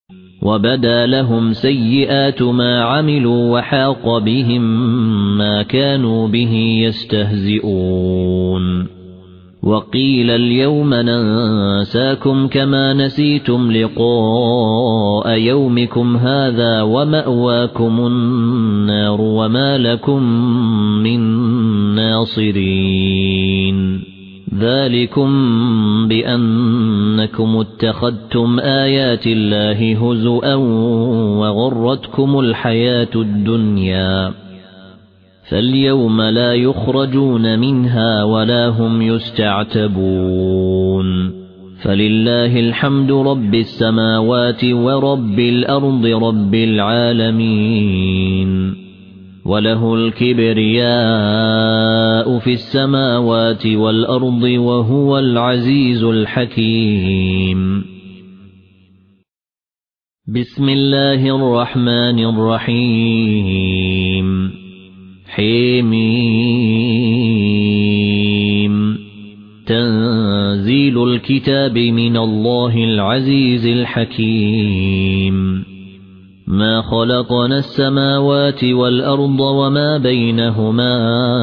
وبدا لهم سيئات ما عملوا وحاق بهم ما كانوا به يستهزئون وقيل اليوم ننساكم كما نسيتم لقاء يومكم هذا ومأواكم النار وما لكم من ناصرين ذلكم بأنكم اتخذتم آيات الله هزؤا وغرتكم الحياة الدنيا فاليوم لا يخرجون منها ولا هم يستعتبون فلله الحمد رب السماوات ورب الأرض رب العالمين وله الكبرياء في السماوات والأرض وهو العزيز الحكيم بسم الله الرحمن الرحيم حميم تنزيل الكتاب من الله العزيز الحكيم ما خلقنا السماوات والأرض وما بينهما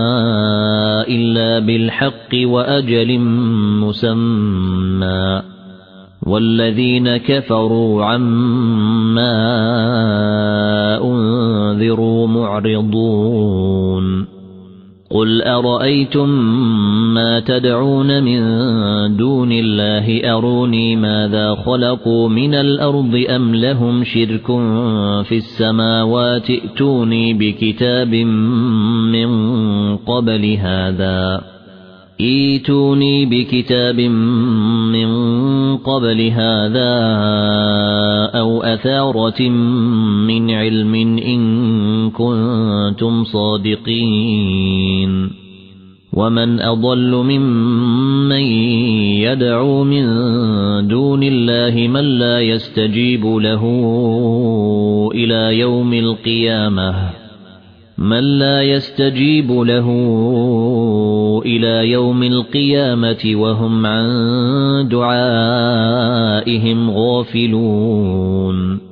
إلا بالحق وأجل مسمى والذين كفروا عما أنذروا معرضون قل أرأيتم ما تدعون من دون الله أروني ماذا خلقوا من الأرض أم لهم شرك في السماوات ائتوني بكتاب من قبل هذا أو أثارة من علم إن كنتم صادقين ومن أضل ممن يدعو من دون الله من لا يستجيب له إلى يوم القيامة وهم عن دعائهم غافلون